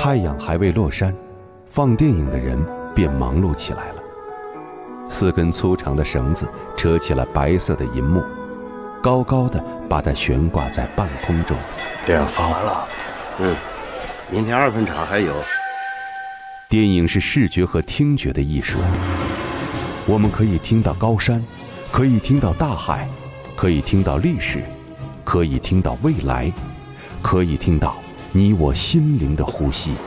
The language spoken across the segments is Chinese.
太阳还未落山，放电影的人便忙碌起来了。4根粗长的绳子扯起了白色的银幕，高高的把它悬挂在半空中。 电影放完了， 明天2分场还有。 电影是视觉和听觉的艺术，我们可以听到高山，可以听到大海，可以听到历史，可以听到未来，可以听到你我心灵的呼吸。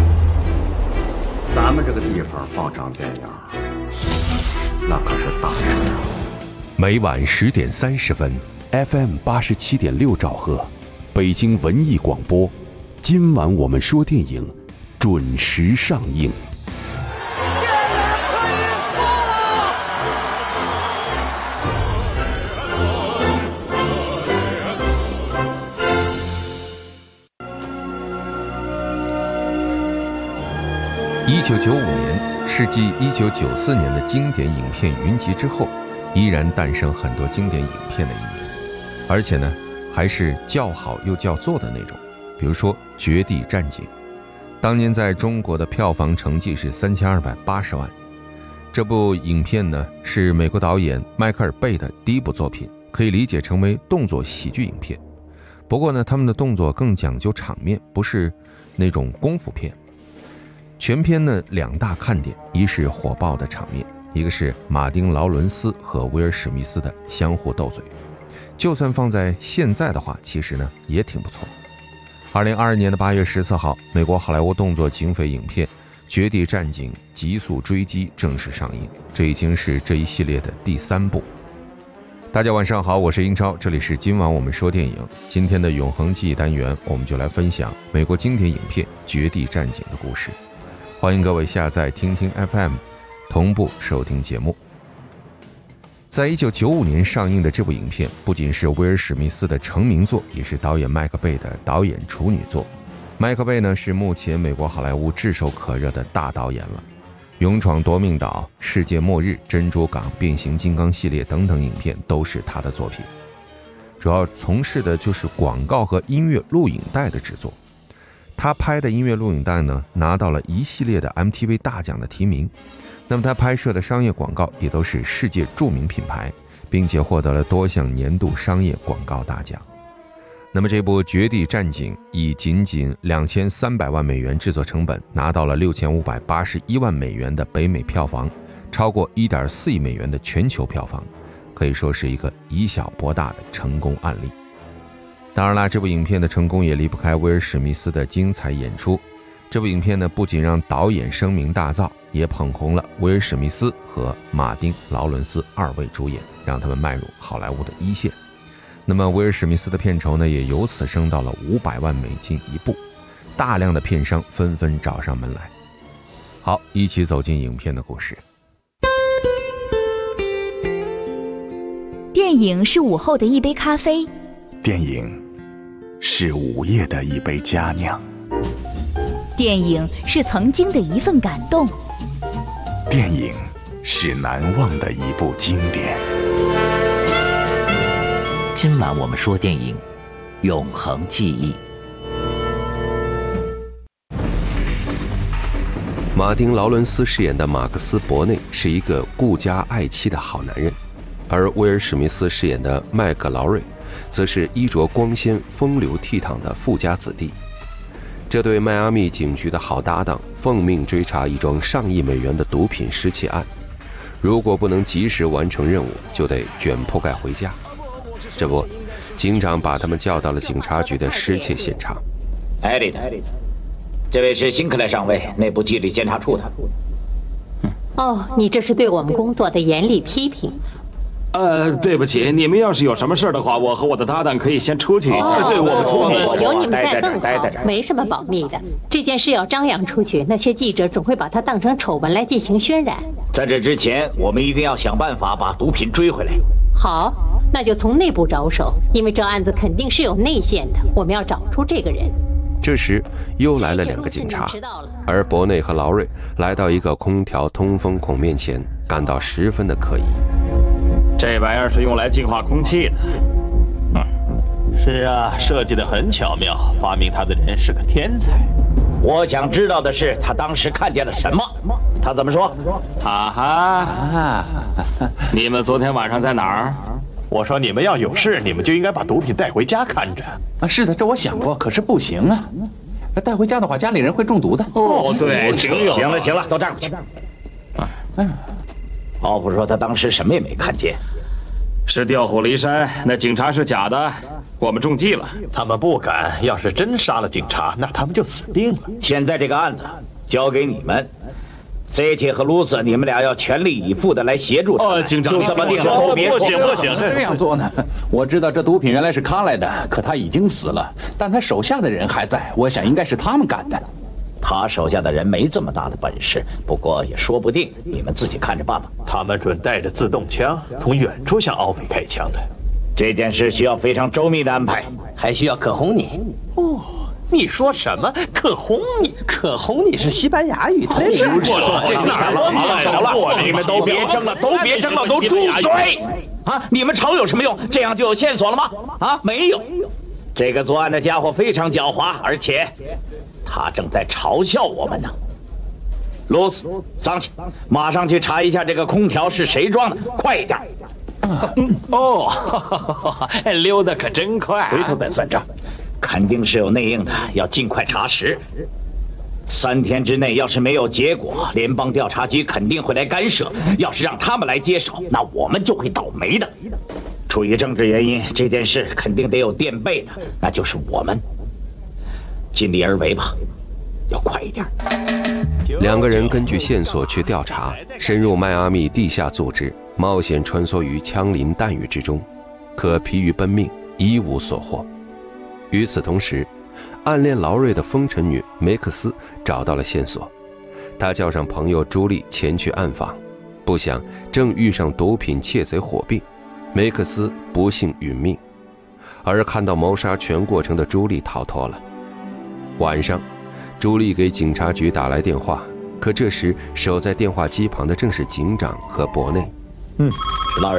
咱们这个地方放场电影，那可是大事啊！ 每晚10点30分 ，FM 87.6兆赫，北京文艺广播。今晚我们说电影，准时上映。1995年是继1994年的经典影片云集之后，依然诞生很多经典影片的一年，而且呢，还是叫好又叫座的那种。比如说《绝地战警》，当年在中国的票房成绩是3280万。这部影片呢，是美国导演迈克尔·贝的第一部作品，可以理解成为动作喜剧影片。不过呢，他们的动作更讲究场面，不是那种功夫片。全片呢2大看点，一是火爆的场面，一个是马丁·劳伦斯和威尔·史密斯的相互斗嘴。就算放在现在的话，其实呢也挺不错。2022年的8月14号，美国好莱坞动作警匪影片《绝地战警：极速追击》正式上映，这已经是这一系列的第3部。大家晚上好，我是英超，这里是今晚我们说电影。今天的永恒记忆单元，我们就来分享美国经典影片《绝地战警》的故事。欢迎各位下载听听 FM， 同步收听节目。在1995年上映的这部影片，不仅是威尔·史密斯的成名作，也是导演麦克贝的导演处女作。麦克贝呢，是目前美国好莱坞炙手可热的大导演了，勇闯夺命岛、世界末日、珍珠港、变形金刚系列等等影片都是他的作品。主要从事的就是广告和音乐录影带的制作。他拍的音乐录影带呢，拿到了一系列的 MTV 大奖的提名。那么他拍摄的商业广告也都是世界著名品牌，并且获得了多项年度商业广告大奖。那么这部《绝地战警》以仅2300万美元制作成本，拿到了6581万美元的北美票房，超过1.4亿美元的全球票房，可以说是一个以小博大的成功案例。当然啦，这部影片的成功也离不开威尔·史密斯的精彩演出。这部影片呢，不仅让导演声名大噪，也捧红了威尔·史密斯和马丁·劳伦斯2位主演，让他们迈入好莱坞的一线。那么威尔·史密斯的片酬呢，也由此升到了500万美金一部，大量的片商纷纷找上门来。好，一起走进影片的故事。 电影是午后的一杯咖啡， 电影是午夜的一杯佳酿， 电影是曾经的一份感动， 电影是难忘的一部经典。 今晚我们说电影，永恒记忆。 马丁·劳伦斯饰演的马克思·伯内是一个顾家爱妻的好男人，而威尔·史密斯饰演的麦克·劳瑞则是衣着光鲜、风流倜傥的富家子弟。这对迈阿密警局的好搭档奉命追查一桩上亿美元的毒品失窃案，如果不能及时完成任务，就得卷铺盖回家。这不，警长把他们叫到了警察局的失窃现场。 艾利特，这位是辛克莱上尉，内部纪律监察处的。 哦，你这是对我们工作的严厉批评。 对不起，你们要是有什么事的话，我和我的搭档可以先出去一下。对，我们出去一下。 有你们在更好，没什么保密的。这件事要张扬出去，那些记者总会把它当成丑闻来进行渲染。 在这之前，我们一定要想办法把毒品追回来。 好，那就从内部着手，因为这案子肯定是有内线的，我们要找出这个人。 这时又来了2个警察，而伯内和劳瑞来到一个空调通风孔面前，感到十分的可疑。 这玩意儿是用来净化空气的。 是啊，设计得很巧妙，发明它的人是个天才。 我想知道的是，他当时看见了什么？他怎么说？ 啊哈！你们昨天晚上在哪儿？ 我说你们要有事，你们就应该把毒品带回家看着。 啊，是的，这我想过，可是不行啊。带回家的话，家里人会中毒的。 哦，对， 行了，都站过去。奥普说他当时什么也没看见， 是调虎离山。那警察是假的，我们中计了。 他们不敢，要是真杀了警察，那他们就死定了。 现在这个案子交给你们。C.K. 和卢瑟，你们俩要全力以赴的来协助他。 警长， 就这么定了， 不行， 这样做呢？我知道这毒品原来是康来的，可他已经死了，但他手下的人还在，我想应该是他们干的。 他手下的人没这么大的本事，不过也说不定，你们自己看着办吧。 他们准带着自动枪，从远处向奥菲开枪的。 这件事需要非常周密的安排， 还需要可轰你。 哦。你说什么？可轰你？ 可轰你是西班牙语的。 我说这哪了？你们都别争了，都住嘴！啊，你们吵有什么用？这样就有线索了吗？啊，没有。这个作案的家伙非常狡猾，而且他正在嘲笑我们呢。卢斯、桑切，马上去查一下这个空调是谁装的，快一点！ 溜得可真快， 回头再算账。肯定是有内应的，要尽快查实。3天之内要是没有结果，联邦调查局肯定会来干涉。要是让他们来接手，那我们就会倒霉的。出于政治原因，这件事肯定得有垫背的，那就是我们。尽力而为吧，要快一点。 2个人根据线索去调查，深入迈阿密地下组织，冒险穿梭于枪林弹雨之中，可疲于奔命，一无所获。与此同时，暗恋劳瑞的风尘女梅克斯找到了线索，她叫上朋友朱莉前去暗访，不想正遇上毒品窃贼火并，梅克斯不幸殒命，而看到谋杀全过程的朱莉逃脱了。晚上，朱莉给警察局打来电话，可这时守在电话机旁的正是警长和伯内。 是劳瑞。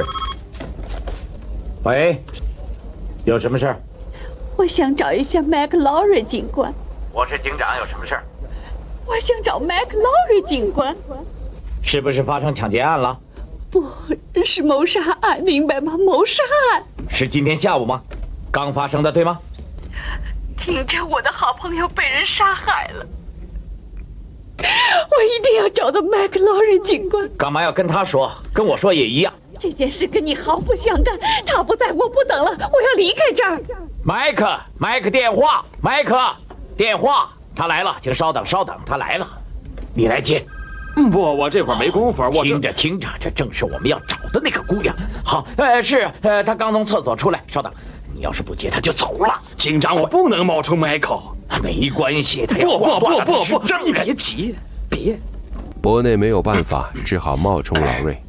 喂，有什么事儿？ 我想找一下麦克劳瑞警官。 我是警长，有什么事儿？ 我想找麦克劳瑞警官。 是不是发生抢劫案了？ 不是谋杀案，明白吗？谋杀案。 是今天下午吗？刚发生的，对吗？ 听着，我的好朋友被人杀害了。我一定要找到麦克劳瑞警官。 干嘛要跟他说？跟我说也一样。 这件事跟你毫不相干，他不在，我不等了，我要离开这儿。 麦克电话，电话，他来了，请稍等，他来了，你来接。 不，我这会儿没工夫。我听着，这正是我们要找的那个姑娘。好，是，他刚从厕所出来，稍等，你要是不接，他就走了。 警长，我不能冒充迈克。 没关系，他要不，你别急，别。 伯内没有办法，只好冒充劳瑞。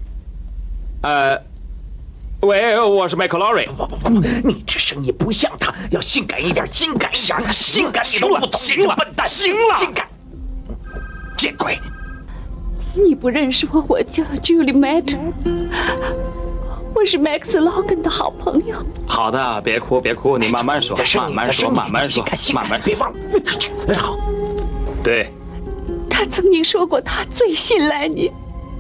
喂，我是麦克劳瑞。 不，你这声音不像他，要性感一点，性感，你都不懂， 行了， 笨蛋， 行了， 性感，见鬼！ 你不认识我，我叫 Julie Matter， 我是 Max Logan 的好朋友。 好的，别哭，你慢慢说，慢慢说， 别忘了。好， 对。 他曾经说过，他最信赖你。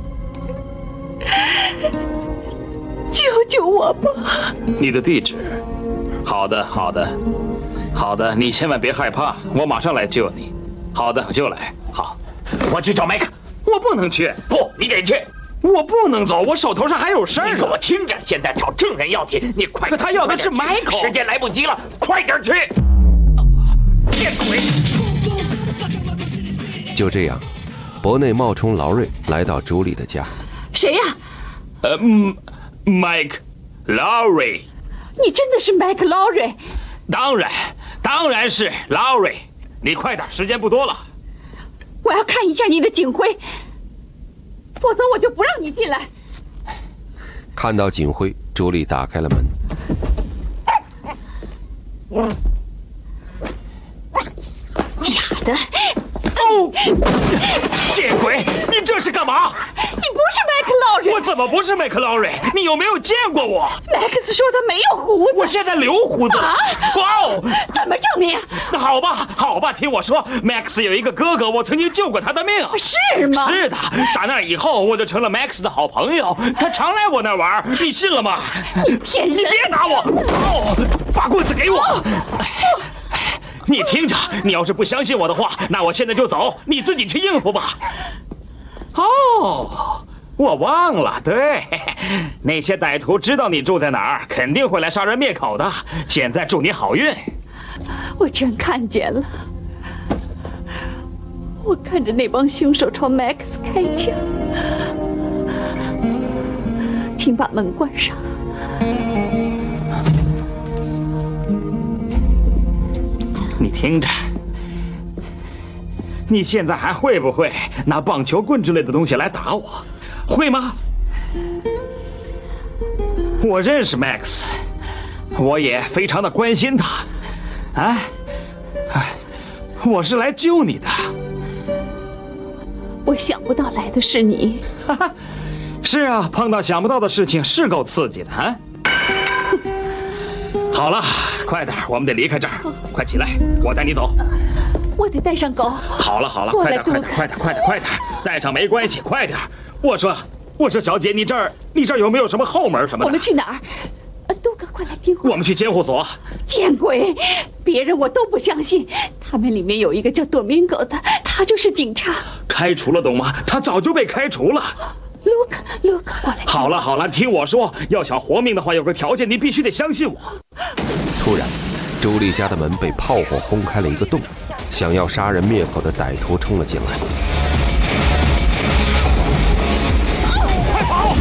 救救我吧！ 你的地址？好的，你千万别害怕，我马上来救你。好的，我就来。好， 我去找麦克。 我不能去。 不，你得去。 我不能走，我手头上还有事儿。 你给我听着，现在找证人要紧，你快。 可他要的是麦克， 时间来不及了，快点去！见鬼！ 就这样，伯内冒充劳瑞来到朱莉的家。 谁呀 ？Mike Lowry。 你真的是 Mike Lowry？ 当然是 Lowry。你快点，时间不多了。 我要看一下你的警徽，否则我就不让你进来。 看到警徽，朱莉打开了门。 假的。 哦，见鬼！你这是干嘛？ 你不是麦克劳瑞。 我怎么不是麦克劳瑞？你有没有见过我？ 麦克斯说他没有胡子。 我现在留胡子了。哇哦！ 怎么证明？ 好吧，好吧，听我说 ，Max 有一个哥哥，我曾经救过他的命。 是吗？ 是的，打那以后我就成了 Max 的好朋友，他常来我那玩，你信了吗？ 你骗人！ 你别打我！哦，把棍子给我！你听着，你要是不相信我的话，那我现在就走，你自己去应付吧。哦，我忘了，对，那些歹徒知道你住在哪儿，肯定会来杀人灭口的。现在祝你好运。 我全看见了，我看着那帮凶手朝 Max 开枪，请把门关上。 你听着，你现在还会不会拿棒球棍之类的东西来打我？会吗？我认识 Max， 我也非常的关心他。我是来救你的。 我想不到来的是你。 是啊，碰到想不到的事情是够刺激的啊！好了，快点，我们得离开这儿。快起来，我带你走。 我得带上狗。 好了，快点，快点，带上没关系，快点。我说，小姐，你这儿有没有什么后门什么的？ 我们去哪儿？杜哥，快来听话。 我们去监护所。 见鬼！别人我都不相信，他们里面有一个叫多明戈的，他就是警察。 开除了懂吗？他早就被开除了。 卢克，过来。 好了，听我说，要想活命的话，有个条件，你必须得相信我。 突然，周丽家的门被炮火轰开了一个洞，想要杀人灭口的歹徒冲了进来。 快跑！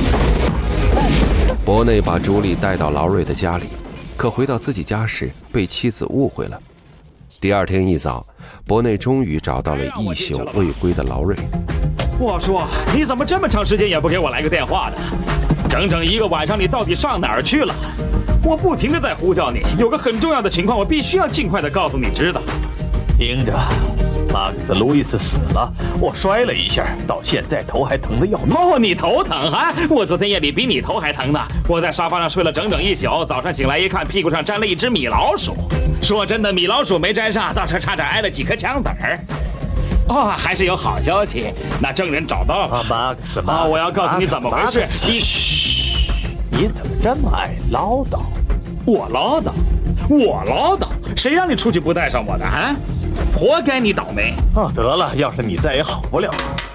伯内把朱莉带到劳瑞的家里，可回到自己家时被妻子误会了。第二天一早，伯内终于找到了一宿未归的劳瑞。 我说，你怎么这么长时间也不给我来个电话的？整整一个晚上，你到底上哪儿去了？我不停地在呼叫你，有个很重要的情况，我必须要尽快地告诉你知道。 听着，马克思·路易斯死了，我摔了一下，到现在头还疼得要命。 哦，你头疼哈？我昨天夜里比你头还疼呢。我在沙发上睡了整整一宿，早上醒来一看，屁股上粘了一只米老鼠。说真的，米老鼠没粘上，倒是差点挨了几颗枪子儿。哦，还是有好消息，那证人找到了。 马克思， 我要告诉你怎么回事。 你怎么这么爱唠叨？ 我唠叨？谁让你出去不带上我的啊？活该你倒霉。 得了，要是你再也好不了。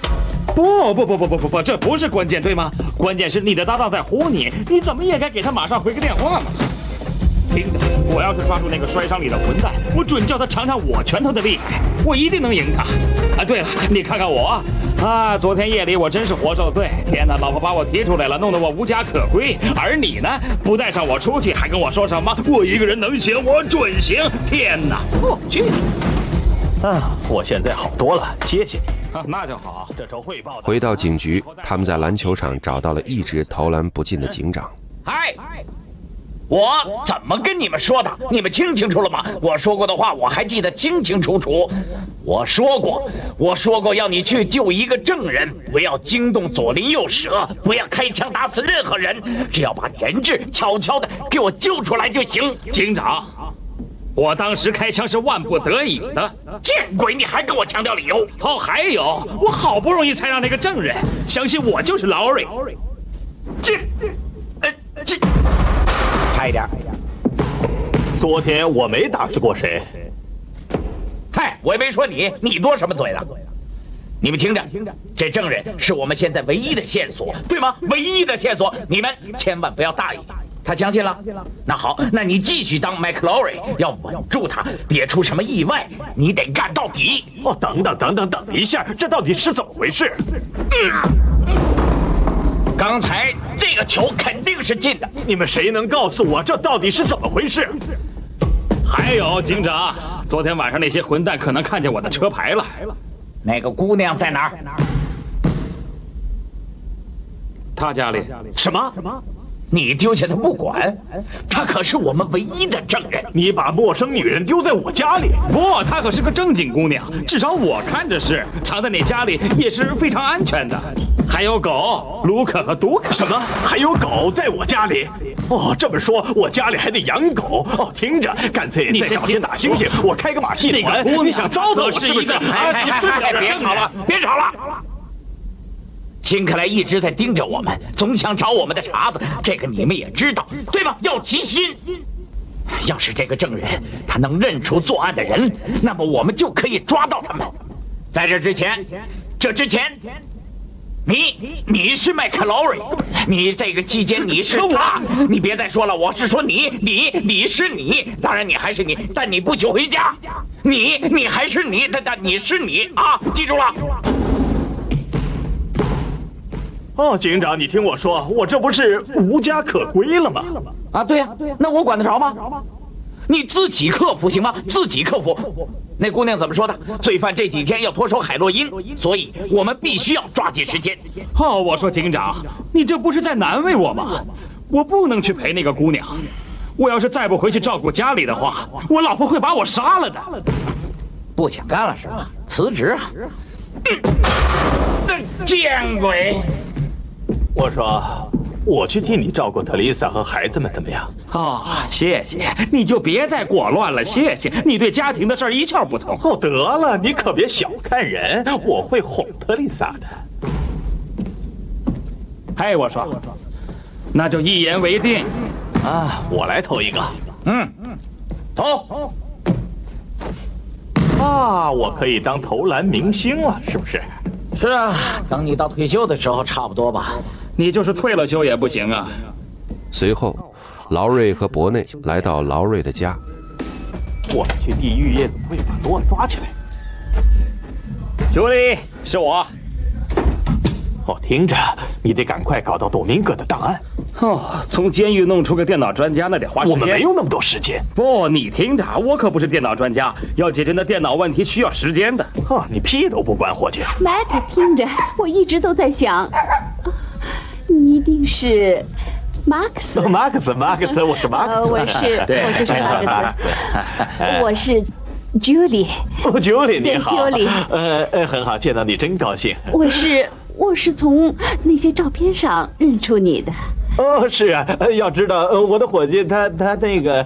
不，这不是关键，对吗？关键是你的搭档在唬你，你怎么也该给他马上回个电话嘛。听着，我要是抓住那个摔伤你的混蛋，我准叫他尝尝我拳头的厉害，我一定能赢他。对了，你看看我昨天夜里我真是活受罪。天哪，老婆把我踢出来了，弄得我无家可归。而你呢，不带上我出去，还跟我说什么我一个人能行，我准行。天哪，我去！ 我现在好多了，谢谢你。 那就好。 这周汇报。 回到警局，他们在篮球场找到了一直投篮不进的警长。 嗨。我怎么跟你们说的？你们听清楚了吗？我说过的话我还记得清清楚楚。我说过要你去救一个证人，不要惊动左邻右舍，不要开枪打死任何人，只要把人质悄悄的给我救出来就行。 警长，我当时开枪是万不得已的。 见鬼！你还跟我强调理由？ 还有，我好不容易才让那个证人相信我就是劳瑞。 差一点。 昨天我没打死过谁。 嗨，我也没说你多什么嘴呢？你们听着，这证人是我们现在唯一的线索，对吗？唯一的线索，你们千万不要大意。他相信了，那好，那你继续当麦克劳瑞，要稳住他，别出什么意外，你得干到底。 等一下，这到底是怎么回事？ 刚才这个球肯定是进的， 你们谁能告诉我这到底是怎么回事？ 还有，警长，昨天晚上那些混蛋可能看见我的车牌了。 那个姑娘在哪儿？ 她家里。 什么？ 你丢下他不管，他可是我们唯一的证人。 你把陌生女人丢在我家里？ 不，她可是个正经姑娘，至少我看着是，藏在你家里也是非常安全的。还有狗，卢克和杜克。 什么？还有狗在我家里？哦，这么说我家里还得养狗？哦，听着，干脆再找些大猩猩，我开个马戏团。你想糟蹋我是不是？ 你睡不了，别吵了，别吵了。辛克莱一直在盯着我们，总想找我们的茬子，这个你们也知道，对吧？要齐心。要是这个证人他能认出作案的人，那么我们就可以抓到他们。在这之前，你是麦克劳瑞，你这个期间你是他，你别再说了，我是说你是你，当然你还是你，但你不许回家，你还是你，但你是你啊，记住了。 哦，警长，你听我说，我这不是无家可归了吗？ 啊，对呀，那我管得着吗？你自己克服行吗？自己克服。那姑娘怎么说的？罪犯这几天要脱手海洛因，所以我们必须要抓紧时间。 哦，我说警长，你这不是在难为我吗？我不能去陪那个姑娘，我要是再不回去照顾家里的话，我老婆会把我杀了的。 不想干了是吧？辞职啊！见鬼！ 我说，我去替你照顾特丽莎和孩子们怎么样？ 哦，谢谢，你就别再裹乱了，谢谢。你对家庭的事儿一窍不通。 哦，得了，你可别小看人，我会哄特丽莎的。 嘿，我说，那就一言为定。 啊，我来投一个。 投。 啊，我可以当投篮明星了，是不是？ 是啊，等你到退休的时候差不多吧。 你就是退了休也不行啊。 随后，劳瑞和伯内来到劳瑞的家。 我们去地狱夜总会把多抓起来。 朱莉，是我。 哦，听着，你得赶快搞到多明戈的档案。 哦，从监狱弄出个电脑专家，那得花时间。 我们没有那么多时间。 不，你听着，我可不是电脑专家，要解决那电脑问题需要时间的。 你屁都不管，伙计。 麦克，听着，我一直都在想，你一定是马克思。 马克思，我是马克思。 我就是马克思。我是Julie。 哦，Julie，你好。 对，Julie。 很好，见到你真高兴。 我是从那些照片上认出你的。 哦，是啊，要知道，我的伙计他那个，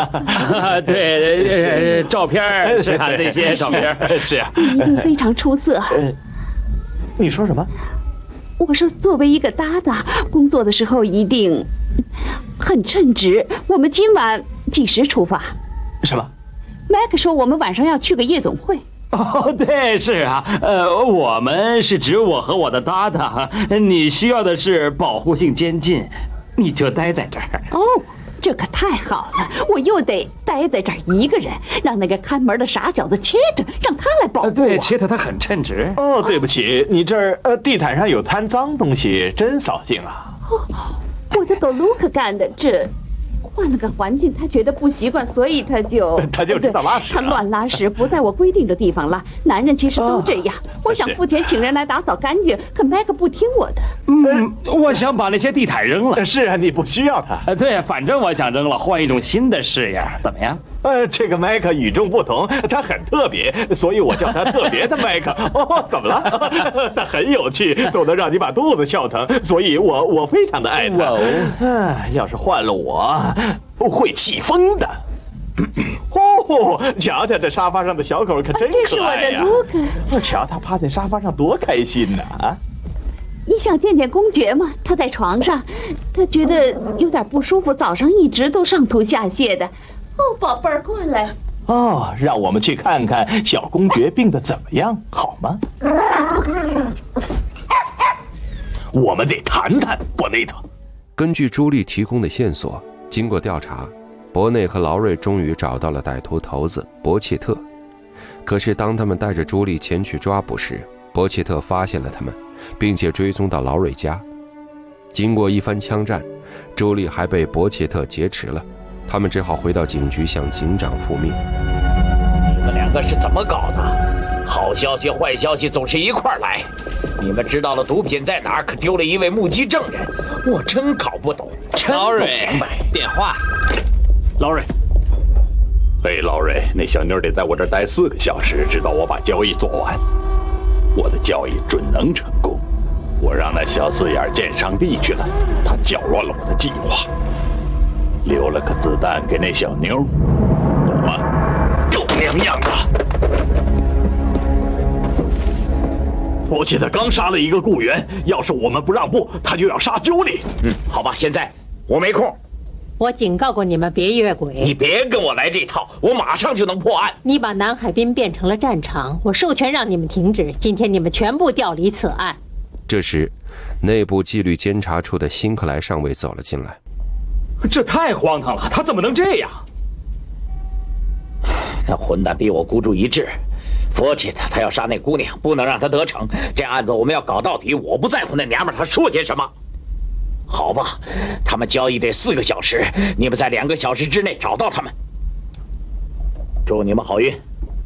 对，照片是啊，那些照片是啊， 你一定非常出色。 你说什么？ 我说，作为一个搭档，工作的时候一定很称职。我们今晚几时出发？ 什么？ 麦克说我们晚上要去个夜总会。 哦，对，是啊，我们是指我和我的搭档，你需要的是保护性监禁，你就待在这儿。 哦，这可太好了，我又得待在这儿一个人，让那个看门的傻小子切特，让他来保护我。 对，切特他很称职。 哦，对不起，你这儿地毯上有摊脏东西，真扫兴啊。 哦，我的狗卢克干的，这换了个环境，他觉得不习惯，所以他就知道拉屎。 他乱拉屎，不在我规定的地方拉。男人其实都这样。我想付钱请人来打扫干净，可麦克不听我的。 我想把那些地毯扔了。 是啊，你不需要它。 对，反正我想扔了，换一种新的式样，怎么样？ 这个麦克与众不同，他很特别，所以我叫他特别的麦克。哦，怎么了？他很有趣，总能让你把肚子笑疼，所以我非常的爱他。要是换了我，会气疯的。哦，瞧瞧这沙发上的小狗可真可爱呀！ 这是我的卢克。 瞧他趴在沙发上多开心呢！啊， 你想见见公爵吗？他在床上，他觉得有点不舒服，早上一直都上吐下泻的。哦，宝贝儿，过来。 哦，让我们去看看小公爵病得怎么样，好吗？我们得谈谈，伯内特。 根据朱莉提供的线索，经过调查，伯内和劳瑞终于找到了歹徒头子伯切特。可是当他们带着朱莉前去抓捕时，伯切特发现了他们，并且追踪到劳瑞家。经过一番枪战，朱莉还被伯切特劫持了。他们只好回到警局向警长复命。 你们两个是怎么搞的？好消息坏消息总是一块儿来。你们知道了毒品在哪儿，可丢了一位目击证人，我真搞不懂。 劳瑞，电话。劳瑞，嘿，劳瑞，那小妞得在我这儿待4个小时，直到我把交易做完。我的交易准能成功。我让那小四眼见上帝去了，他搅乱了我的计划，留了个子弹给那小妞，懂吗？狗娘养的！佛切特刚杀了一个雇员，要是我们不让步，他就要杀朱莉。 好吧，现在我没空。 我警告过你们别越轨。 你别跟我来这套，我马上就能破案。 你把南海滨变成了战场，我授权让你们停止。今天你们全部调离此案。 这时，内部纪律监察处的辛克莱上尉走了进来。 这太荒唐了，他怎么能这样？ 那混蛋逼我孤注一掷，佛切特他要杀那姑娘，不能让他得逞。这案子我们要搞到底，我不在乎那娘们她说些什么。好吧，他们交易得4个小时，你们在2个小时之内找到他们。祝你们好运，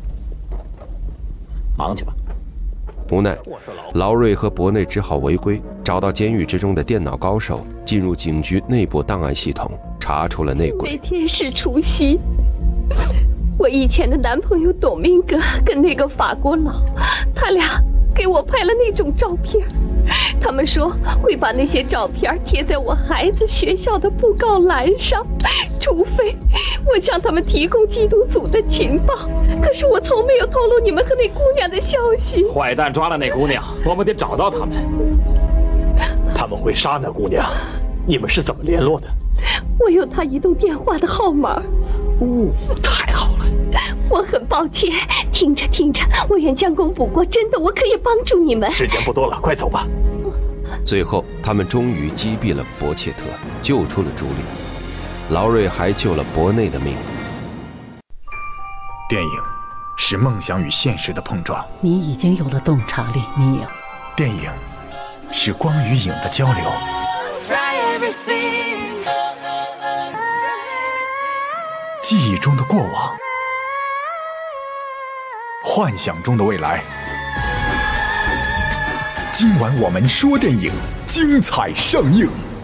忙去吧。 无奈，劳瑞和伯内只好违规，找到监狱之中的电脑高手，进入警局内部档案系统，查出了内鬼。 那天是除夕，我以前的男朋友董明哥跟那个法国佬，他俩给我拍了那种照片，他们说会把那些照片贴在我孩子学校的布告栏上，除非我向他们提供缉毒组的情报。可是我从没有透露你们和那姑娘的消息。 坏蛋抓了那姑娘，我们得找到他们。 他们会杀那姑娘，你们是怎么联络的？ 我有她移动电话的号码。 太好了。 我很抱歉，听着听着，我愿将功补过，真的，我可以帮助你们。 时间不多了，快走吧。 最后，他们终于击毙了伯切特，救出了朱莉。劳瑞还救了伯内的命。 电影是梦想与现实的碰撞。 你已经有了洞察力，你有。 电影是光与影的交流。记忆中的过往，幻想中的未来。今晚我们说电影，精彩上映。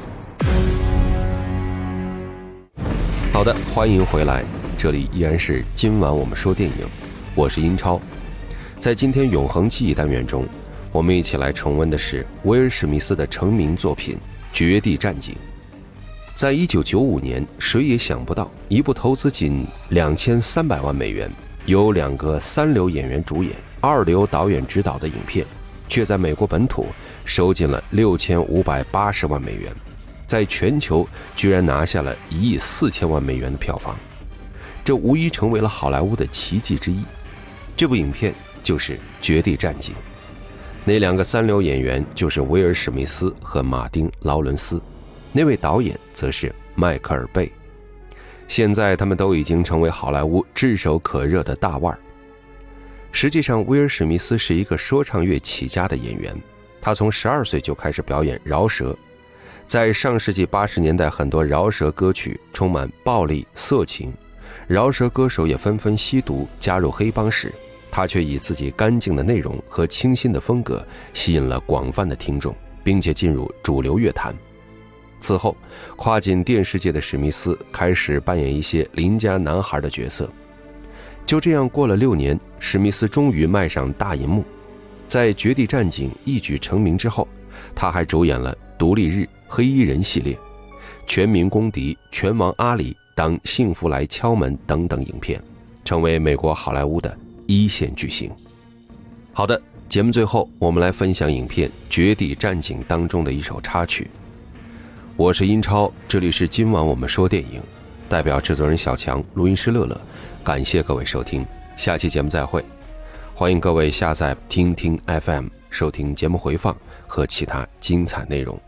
好的，欢迎回来，这里依然是今晚我们说电影，我是英超。在今天永恒记忆单元中，我们一起来重温的是威尔史密斯的成名作品《绝地战警》。在1995年，谁也想不到，一部投资仅2300万美元，由2个3流演员主演、2流导演执导的影片，却在美国本土收进了6580万美元，在全球居然拿下了1亿4000万美元的票房，这无疑成为了好莱坞的奇迹之一。这部影片就是《绝地战警》，那2个3流演员就是威尔史密斯和马丁劳伦斯，那位导演则是迈克尔贝。现在他们都已经成为好莱坞炙手可热的大腕。实际上，威尔史密斯是一个说唱乐起家的演员，他从12岁就开始表演饶舌。在上世纪80年代，很多饶舌歌曲充满暴力色情，饶舌歌手也纷纷吸毒加入黑帮时，他却以自己干净的内容和清新的风格吸引了广泛的听众，并且进入主流乐坛。此后，跨进电视界的史密斯开始扮演一些邻家男孩的角色。就这样过了6年，史密斯终于迈上大银幕。在《绝地战警》一举成名之后，他还主演了《独立日》、《黑衣人》系列、《全民公敌》、《拳王阿里》、《当幸福来敲门》等等影片，成为美国好莱坞的一线巨星。好的，节目最后我们来分享影片《绝地战警》当中的一首插曲。我是英超，这里是今晚我们说电影，代表制作人小强，录音师乐乐，感谢各位收听，下期节目再会。欢迎各位下载听听 FM 收听节目回放和其他精彩内容。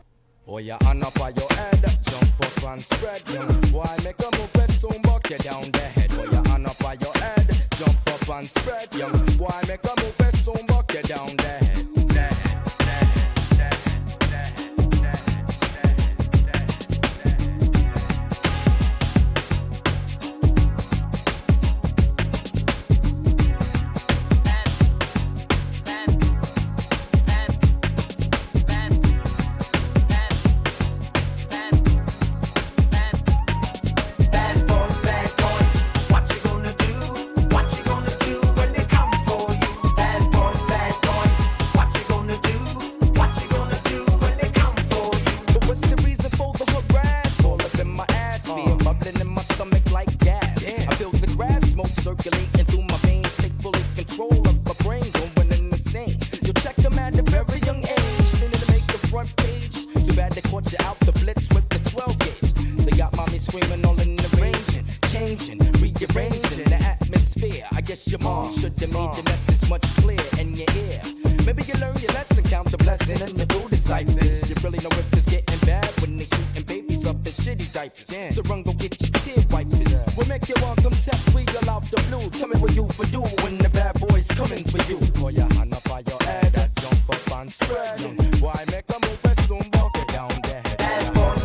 brought you out the blitz with the 12 gauge. They got mommy screaming all in the range and changing, rearranging the atmosphere. I guess your mom should have made the message much clearer in your ear. Maybe you learn your lesson, count the blessing, and you do the ciphers. You really know if it's getting bad when they shooting babies up in shitty diapers. So run, go get your tear wipers. We'll make your welcome test, we all out the blue. Tell me what you for do when the bad boys coming for you. Pour your hand up on your head, that jump up and spread. Why make a move and soon walk it down there? Bad boys,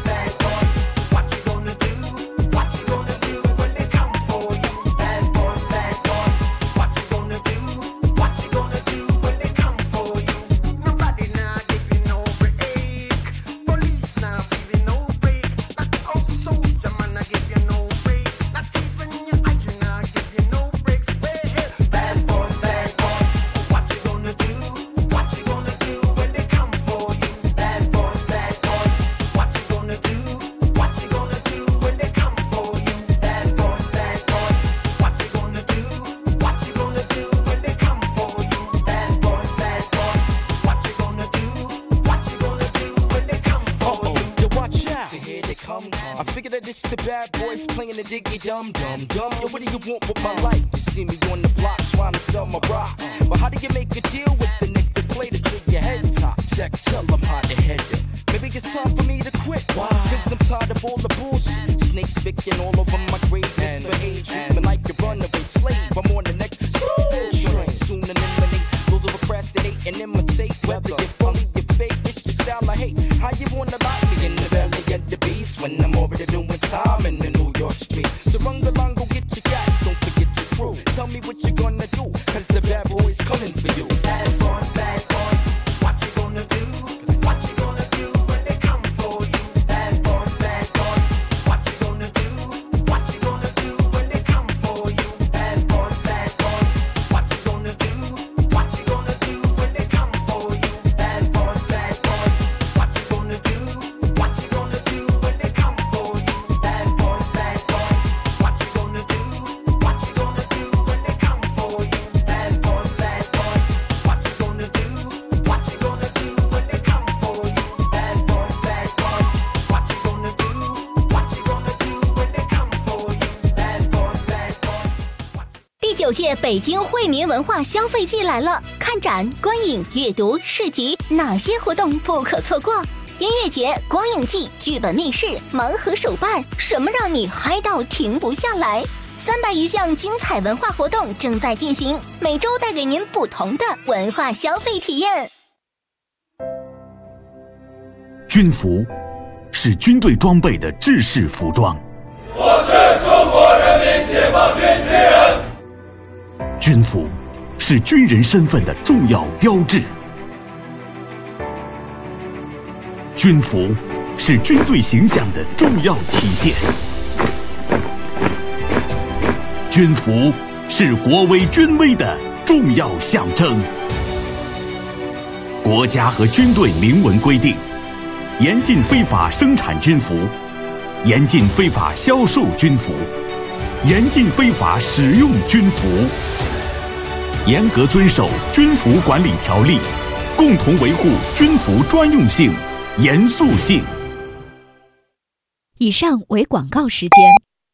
what you gonna do? What you gonna do when they come for you? Bad boys, what you gonna do? What you gonna do when they come for you? Nobody now give you no break. Police now give you no break. Not old soldier man I give you no break. Not even your IG now give you no breaks. Bad boys, what you gonna do? What you gonna do when they come for you? Bad boys, what you gonna do? What you gonna do when they come for you? Bad boys, what you gonna do? What you gonna do when they come for you? Bad boys, what you gonna do? What you gonna do when they come for you? Yo, watch out! So here they come. I figure that it's the bad boys playing the diggy dum. Yo, what do you want with my life? You see me on the block trying to sell my rocks, but how do you make a deal with the nigga play to take your head top? Check, tell them how to head it. Maybe it's time for me to quit. Why? Cause I'm tired of all the bullshit. Snakes picking all over my grave. Misbehaved, treatment like a runaway slave. I'm on the next train. Soon eliminate those who procrastinate and imitate. Whether you bully, you fake, it's your style I hate. How you wanna lock me in the belly of the beast when I'm already doing time in the New York street? So run along, go get your cats, don't forget your crew. Tell me what you gonna do, cause the bad boys coming for you. Bad boys, what you gonna do? What you gonna do when they come for you? Bad boys, what you gonna do? What you gonna do when they come for you? Bad boys, what you gonna do? What you gonna do when they come for you? Bad boys, what you gonna do? What you gonna do when they come for you? Bad boys, what you gonna do? What you gonna do when they come for you? Bad boys, what you gonna do? What you gonna do when they come for you? Bad boys, what you gonna do? What you gonna do when they come for you? Bad boys, 第9届北京惠民文化消费季来了，看展、观影、阅读、市集，哪些活动不可错过？音乐节、光影季、剧本密室、盲盒手办，什么让你嗨到停不下来？300余项精彩文化活动正在进行，每周带给您不同的文化消费体验。 军服是军队装备的制式服装。 我是中国人民解放军军人。 军服是军人身份的重要标志。军服是军队形象的重要体现。军服是国威军威的重要象征。国家和军队明文规定，严禁非法生产军服，严禁非法销售军服，严禁非法使用军服，严格遵守军服管理条例，共同维护军服专用性、严肃性。 以上为广告时间。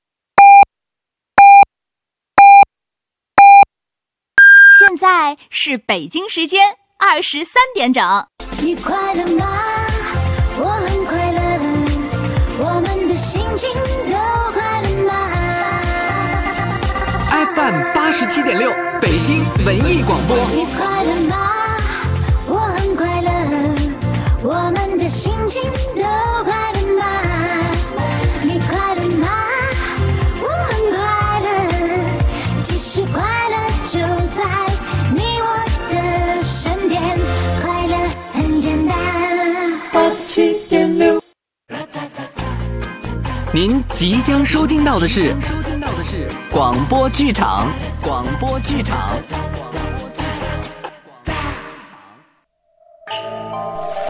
现在是北京时间23点整。 你快乐吗？我很快乐，我们的心情都快乐吗 ？FM 87.6，北京文艺广播。 你快乐吗？我很快乐，我们的心情都快乐吗？你快乐吗？我很快乐，其实快乐就在你我的身边，快乐很简单。87.6。 您即将收听到的是广播剧场。